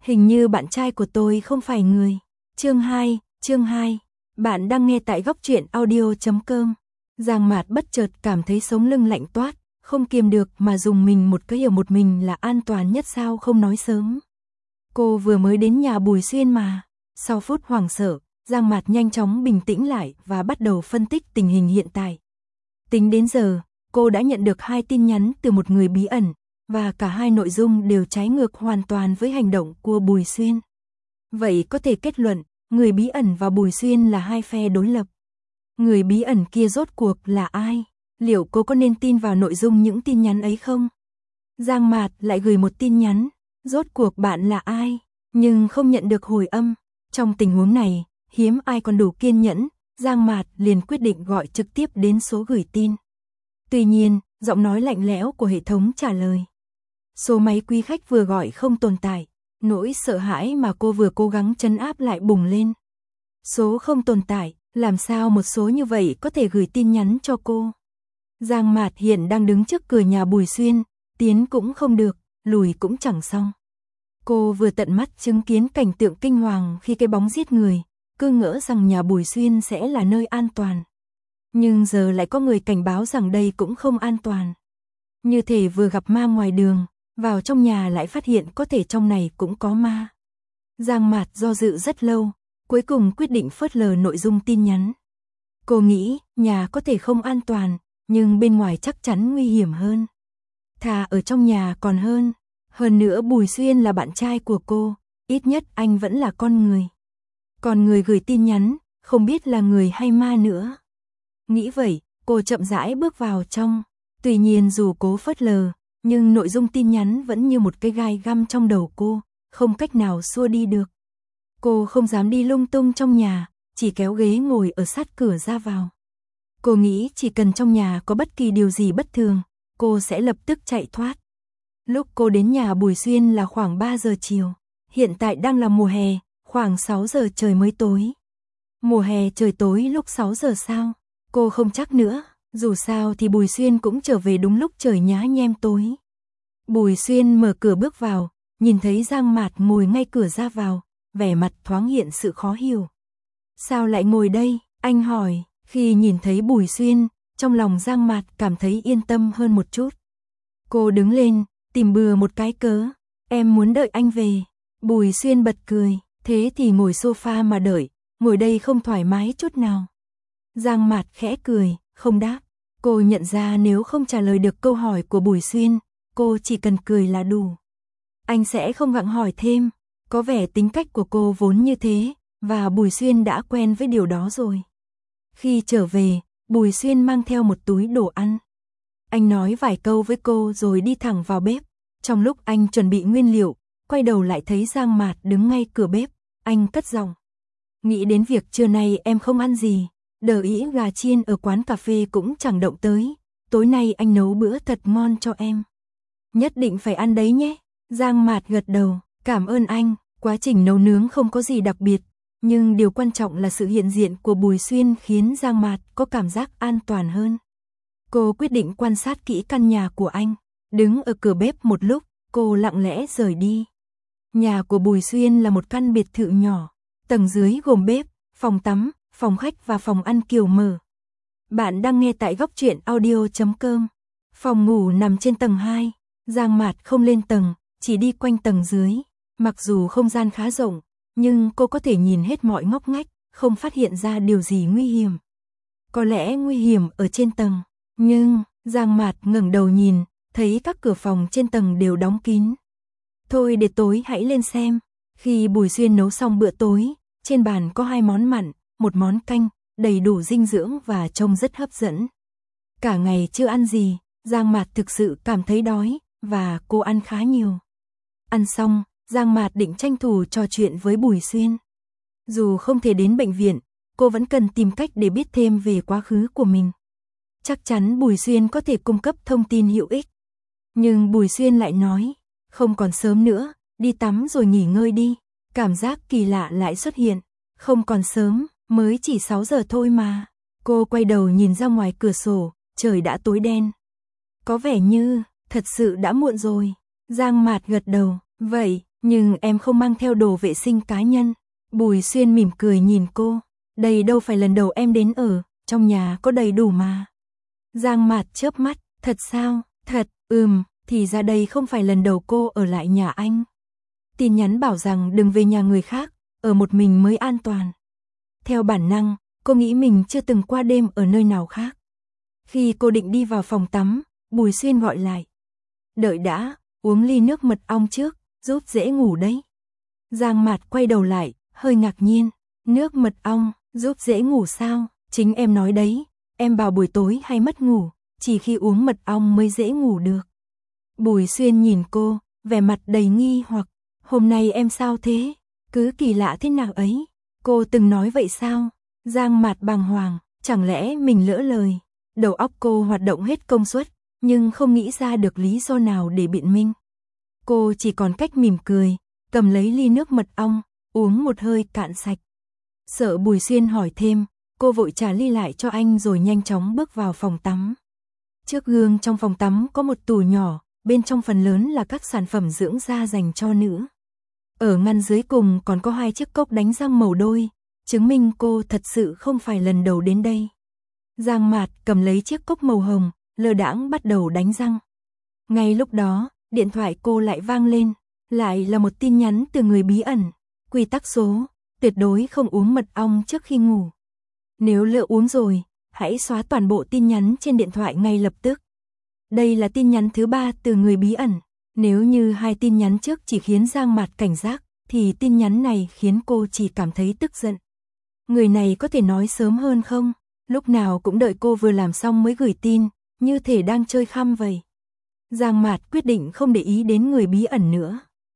Hình như bạn trai của tôi không phải người. Chương 2. Bạn đang nghe tại góc truyện audio.com. Giang Mạt bất chợt cảm thấy sống lưng lạnh toát, không kiềm được mà dùng mình một cái, hiểu một mình là an toàn nhất sao không nói sớm. Cô vừa mới đến nhà Bùi Xuyên mà. Sau phút hoảng sợ, Giang Mạt nhanh chóng bình tĩnh lại và bắt đầu phân tích tình hình hiện tại. Tính đến giờ, cô đã nhận được 2 tin nhắn từ một người bí ẩn, và cả 2 nội dung đều trái ngược hoàn toàn với hành động của Bùi Xuyên. Vậy có thể kết luận, người bí ẩn và Bùi Xuyên là 2 phe đối lập. Người bí ẩn kia rốt cuộc là ai? Liệu cô có nên tin vào nội dung những tin nhắn ấy không? Giang Mạt lại gửi một tin nhắn, rốt cuộc bạn là ai? Nhưng không nhận được hồi âm. Trong tình huống này, hiếm ai còn đủ kiên nhẫn, Giang Mạt liền quyết định gọi trực tiếp đến số gửi tin. Tuy nhiên, giọng nói lạnh lẽo của hệ thống trả lời. Số máy quý khách vừa gọi không tồn tại, nỗi sợ hãi mà cô vừa cố gắng trấn áp lại bùng lên. Số không tồn tại, làm sao một số như vậy có thể gửi tin nhắn cho cô? Giang Mạt hiện đang đứng trước cửa nhà Bùi Xuyên, tiến cũng không được, lùi cũng chẳng xong. Cô vừa tận mắt chứng kiến cảnh tượng kinh hoàng khi cái bóng giết người, cứ ngỡ rằng nhà Bùi Xuyên sẽ là nơi an toàn. Nhưng giờ lại có người cảnh báo rằng đây cũng không an toàn. Như thể vừa gặp ma ngoài đường, vào trong nhà lại phát hiện có thể trong này cũng có ma. Giang Mạt do dự rất lâu, cuối cùng quyết định phớt lờ nội dung tin nhắn. Cô nghĩ, nhà có thể không an toàn, nhưng bên ngoài chắc chắn nguy hiểm hơn. Thà ở trong nhà còn hơn. Hơn nữa Bùi Xuyên là bạn trai của cô, ít nhất anh vẫn là con người. Còn người gửi tin nhắn, không biết là người hay ma nữa. Nghĩ vậy, cô chậm rãi bước vào trong. Tuy nhiên dù cố phớt lờ, nhưng nội dung tin nhắn vẫn như một cái gai găm trong đầu cô, không cách nào xua đi được. Cô không dám đi lung tung trong nhà, chỉ kéo ghế ngồi ở sát cửa ra vào. Cô nghĩ chỉ cần trong nhà có bất kỳ điều gì bất thường, cô sẽ lập tức chạy thoát. Lúc cô đến nhà Bùi Xuyên là khoảng 3 giờ chiều, hiện tại đang là mùa hè, khoảng 6 giờ trời mới tối. Mùa hè trời tối lúc 6 giờ sao? Cô không chắc nữa, dù sao thì Bùi Xuyên cũng trở về đúng lúc trời nhá nhem tối. Bùi Xuyên mở cửa bước vào, nhìn thấy Giang Mạt ngồi ngay cửa ra vào, vẻ mặt thoáng hiện sự khó hiểu. Sao lại ngồi đây? Anh hỏi. Khi nhìn thấy Bùi Xuyên, trong lòng Giang Mạt cảm thấy yên tâm hơn một chút. Cô đứng lên, tìm bừa một cái cớ. Em muốn đợi anh về. Bùi Xuyên bật cười. Thế thì ngồi sofa mà đợi, ngồi đây không thoải mái chút nào. Giang Mạt khẽ cười, không đáp. Cô nhận ra nếu không trả lời được câu hỏi của Bùi Xuyên, cô chỉ cần cười là đủ. Anh sẽ không gặng hỏi thêm. Có vẻ tính cách của cô vốn như thế, và Bùi Xuyên đã quen với điều đó rồi. Khi trở về, Bùi Xuyên mang theo một túi đồ ăn. Anh nói vài câu với cô rồi đi thẳng vào bếp. Trong lúc anh chuẩn bị nguyên liệu, quay đầu lại thấy Giang Mạt đứng ngay cửa bếp. Anh cất giọng. Nghĩ đến việc trưa nay em không ăn gì, đờ ĩ gà chiên ở quán cà phê cũng chẳng động tới. Tối nay anh nấu bữa thật ngon cho em. Nhất định phải ăn đấy nhé. Giang Mạt gật đầu, cảm ơn anh. Quá trình nấu nướng không có gì đặc biệt, nhưng điều quan trọng là sự hiện diện của Bùi Xuyên khiến Giang Mạt có cảm giác an toàn hơn. Cô quyết định quan sát kỹ căn nhà của anh. Đứng ở cửa bếp một lúc, cô lặng lẽ rời đi. Nhà của Bùi Xuyên là một căn biệt thự nhỏ. Tầng dưới gồm bếp, phòng tắm, phòng khách và phòng ăn kiểu mở. Bạn đang nghe tại góc truyện audio.com. Phòng ngủ nằm trên tầng 2. Giang Mạt không lên tầng, chỉ đi quanh tầng dưới. Mặc dù không gian khá rộng, nhưng cô có thể nhìn hết mọi ngóc ngách, không phát hiện ra điều gì nguy hiểm. Có lẽ nguy hiểm ở trên tầng, nhưng Giang Mạt ngẩng đầu nhìn, thấy các cửa phòng trên tầng đều đóng kín. Thôi để tối hãy lên xem. Khi Bùi Xuyên nấu xong bữa tối, trên bàn có 2 món mặn, một món canh, đầy đủ dinh dưỡng và trông rất hấp dẫn. Cả ngày chưa ăn gì, Giang Mạt thực sự cảm thấy đói, và cô ăn khá nhiều. Ăn xong, Giang Mạt định tranh thủ trò chuyện với Bùi Xuyên. Dù không thể đến bệnh viện, cô vẫn cần tìm cách để biết thêm về quá khứ của mình. Chắc chắn Bùi Xuyên có thể cung cấp thông tin hữu ích. Nhưng Bùi Xuyên lại nói, không còn sớm nữa, đi tắm rồi nghỉ ngơi đi. Cảm giác kỳ lạ lại xuất hiện. Không còn sớm, mới chỉ 6 giờ thôi mà. Cô quay đầu nhìn ra ngoài cửa sổ, trời đã tối đen. Có vẻ như, thật sự đã muộn rồi. Giang Mạt gật đầu, vậy, Nhưng em không mang theo đồ vệ sinh cá nhân. Bùi Xuyên mỉm cười nhìn cô. Đây đâu phải lần đầu em đến ở, trong nhà có đầy đủ mà. Giang Mạt chớp mắt, thật sao? Thật, thì ra đây không phải lần đầu cô ở lại nhà anh. Tin nhắn bảo rằng đừng về nhà người khác, ở một mình mới an toàn. Theo bản năng, cô nghĩ mình chưa từng qua đêm ở nơi nào khác. Khi cô định đi vào phòng tắm, Bùi Xuyên gọi lại. Đợi đã, uống ly nước mật ong trước, giúp dễ ngủ đấy. Giang Mạt quay đầu lại, hơi ngạc nhiên. Nước mật ong, giúp dễ ngủ sao? Chính em nói đấy, em bảo buổi tối hay mất ngủ, chỉ khi uống mật ong mới dễ ngủ được. Bùi Xuyên nhìn cô, vẻ mặt đầy nghi hoặc. Hôm nay em sao thế? Cứ kỳ lạ thế nào ấy? Cô từng nói vậy sao? Giang Mạt bàng hoàng, chẳng lẽ mình lỡ lời? Đầu óc cô hoạt động hết công suất, nhưng không nghĩ ra được lý do nào để biện minh. Cô chỉ còn cách mỉm cười, cầm lấy ly nước mật ong, uống một hơi cạn sạch. Sợ Bùi Xuyên hỏi thêm, cô vội trả ly lại cho anh rồi nhanh chóng bước vào phòng tắm. Trước gương trong phòng tắm có một tủ nhỏ, bên trong phần lớn là các sản phẩm dưỡng da dành cho nữ. Ở ngăn dưới cùng còn có 2 chiếc cốc đánh răng màu đôi, chứng minh cô thật sự không phải lần đầu đến đây. Giang Mạt cầm lấy chiếc cốc màu hồng, lơ đãng bắt đầu đánh răng. Ngay lúc đó, điện thoại cô lại vang lên, lại là một tin nhắn từ người bí ẩn. Quy tắc số, tuyệt đối không uống mật ong trước khi ngủ. Nếu lỡ uống rồi, hãy xóa toàn bộ tin nhắn trên điện thoại ngay lập tức. Đây là tin nhắn thứ 3 từ người bí ẩn. Nếu như 2 tin nhắn trước chỉ khiến Giang Mạt cảnh giác, thì tin nhắn này khiến cô chỉ cảm thấy tức giận. Người này có thể nói sớm hơn không? Lúc nào cũng đợi cô vừa làm xong mới gửi tin, như thể đang chơi khăm vậy. Giang Mạt quyết định không để ý đến người bí ẩn nữa.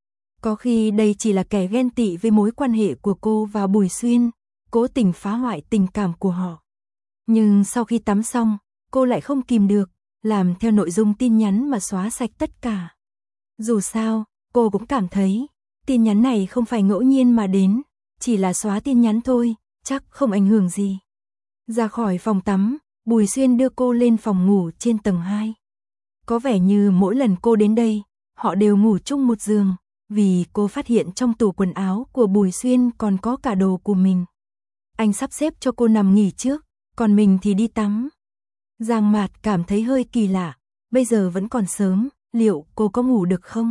Có khi đây chỉ là kẻ ghen tị với mối quan hệ của cô và Bùi Xuyên, cố tình phá hoại tình cảm của họ. Nhưng sau khi tắm xong, cô lại không kìm được, làm theo nội dung tin nhắn mà xóa sạch tất cả. Dù sao, cô cũng cảm thấy, tin nhắn này không phải ngẫu nhiên mà đến, chỉ là xóa tin nhắn thôi, chắc không ảnh hưởng gì. Ra khỏi phòng tắm, Bùi Xuyên đưa cô lên phòng ngủ trên tầng 2. Có vẻ như mỗi lần cô đến đây, họ đều ngủ chung một giường, vì cô phát hiện trong tủ quần áo của Bùi Xuyên còn có cả đồ của mình. Anh sắp xếp cho cô nằm nghỉ trước, còn mình thì đi tắm. Giang Mạt cảm thấy hơi kỳ lạ, bây giờ vẫn còn sớm, liệu cô có ngủ được không?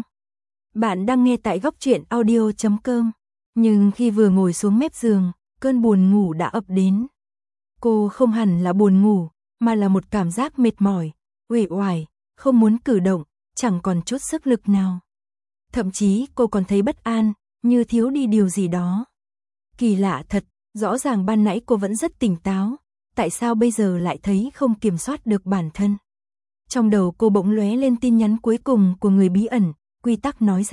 Bạn đang nghe tại Góc Truyện Audio.com, nhưng khi vừa ngồi xuống mép giường, cơn buồn ngủ đã ập đến. Cô không hẳn là buồn ngủ, mà là một cảm giác mệt mỏi, uể oải, không muốn cử động, chẳng còn chút sức lực nào. Thậm chí cô còn thấy bất an, như thiếu đi điều gì đó. Kỳ lạ thật, rõ ràng ban nãy cô vẫn rất tỉnh táo, tại sao bây giờ lại thấy không kiểm soát được bản thân? Trong đầu cô bỗng lóe lên tin nhắn cuối cùng của người bí ẩn, quy tắc nói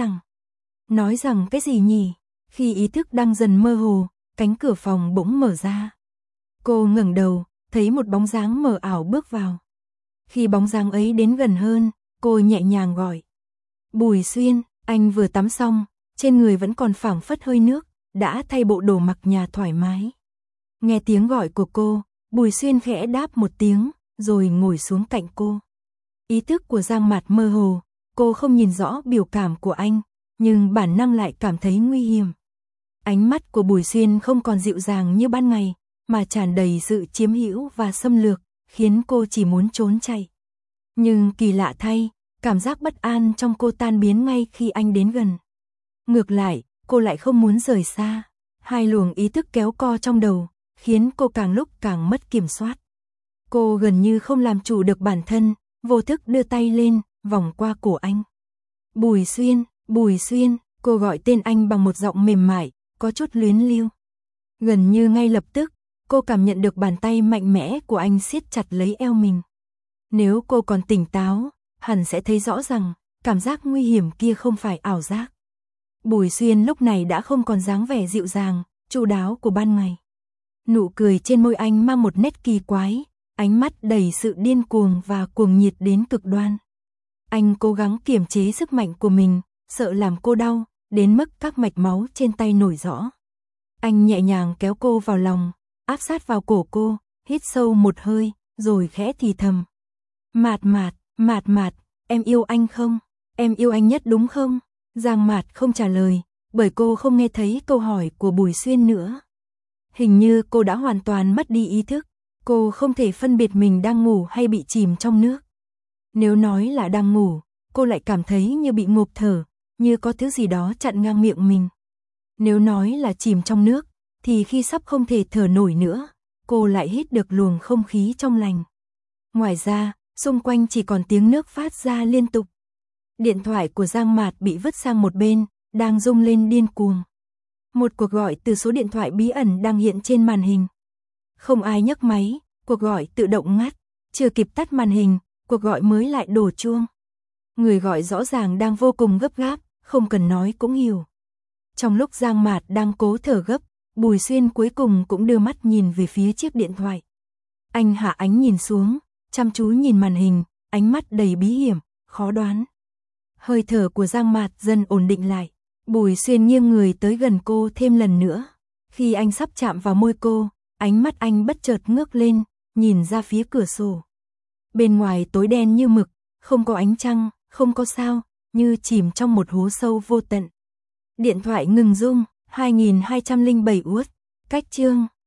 rằng cái gì nhỉ? Khi ý thức đang dần mơ hồ, cánh cửa phòng bỗng mở ra. Cô ngẩng đầu, thấy một bóng dáng mờ ảo bước vào. Khi bóng dáng ấy đến gần hơn, cô nhẹ nhàng gọi. Bùi Xuyên, anh vừa tắm xong, trên người vẫn còn phảng phất hơi nước, đã thay bộ đồ mặc nhà thoải mái. Nghe tiếng gọi của cô, Bùi Xuyên khẽ đáp một tiếng, rồi ngồi xuống cạnh cô. Ý thức của Giang Mạt mơ hồ, cô không nhìn rõ biểu cảm của anh, nhưng bản năng lại cảm thấy nguy hiểm. Ánh mắt của Bùi Xuyên không còn dịu dàng như ban ngày, mà tràn đầy sự chiếm hữu và xâm lược, khiến cô chỉ muốn trốn chạy. Nhưng kỳ lạ thay, cảm giác bất an trong cô tan biến ngay khi anh đến gần. Ngược lại, cô lại không muốn rời xa. 2 luồng ý thức kéo co trong đầu, khiến cô càng lúc càng mất kiểm soát. Cô gần như không làm chủ được bản thân, vô thức đưa tay lên, vòng qua cổ anh. Bùi Xuyên, cô gọi tên anh bằng một giọng mềm mại, có chút luyến lưu. Gần như ngay lập tức, cô cảm nhận được bàn tay mạnh mẽ của anh siết chặt lấy eo mình. Nếu cô còn tỉnh táo, hẳn sẽ thấy rõ rằng, cảm giác nguy hiểm kia không phải ảo giác. Bùi Xuyên lúc này đã không còn dáng vẻ dịu dàng, chu đáo của ban ngày. Nụ cười trên môi anh mang một nét kỳ quái, ánh mắt đầy sự điên cuồng và cuồng nhiệt đến cực đoan. Anh cố gắng kiềm chế sức mạnh của mình, sợ làm cô đau, đến mức các mạch máu trên tay nổi rõ. Anh nhẹ nhàng kéo cô vào lòng, áp sát vào cổ cô, hít sâu một hơi, rồi khẽ thì thầm. Mạt, em yêu anh không? Em yêu anh nhất đúng không? Giang Mạt không trả lời, bởi cô không nghe thấy câu hỏi của Bùi Xuyên nữa. Hình như cô đã hoàn toàn mất đi ý thức, cô không thể phân biệt mình đang ngủ hay bị chìm trong nước. Nếu nói là đang ngủ, cô lại cảm thấy như bị ngộp thở, như có thứ gì đó chặn ngang miệng mình. Nếu nói là chìm trong nước, thì khi sắp không thể thở nổi nữa, cô lại hít được luồng không khí trong lành. Ngoài ra, xung quanh chỉ còn tiếng nước phát ra liên tục. Điện thoại của Giang Mạt bị vứt sang một bên, đang rung lên điên cuồng. Một cuộc gọi từ số điện thoại bí ẩn đang hiện trên màn hình. Không ai nhấc máy, cuộc gọi tự động ngắt, chưa kịp tắt màn hình, cuộc gọi mới lại đổ chuông. Người gọi rõ ràng đang vô cùng gấp gáp, không cần nói cũng hiểu. Trong lúc Giang Mạt đang cố thở gấp, Bùi Xuyên cuối cùng cũng đưa mắt nhìn về phía chiếc điện thoại. Anh hạ ánh nhìn xuống, chăm chú nhìn màn hình, ánh mắt đầy bí hiểm, khó đoán. Hơi thở của Giang Mạt dần ổn định lại. Bùi Xuyên nghiêng người tới gần cô thêm lần nữa. Khi anh sắp chạm vào môi cô, ánh mắt anh bất chợt ngước lên, nhìn ra phía cửa sổ. Bên ngoài tối đen như mực, không có ánh trăng, không có sao, như chìm trong một hố sâu vô tận. Điện thoại ngừng rung, 2207 Út, cách chương.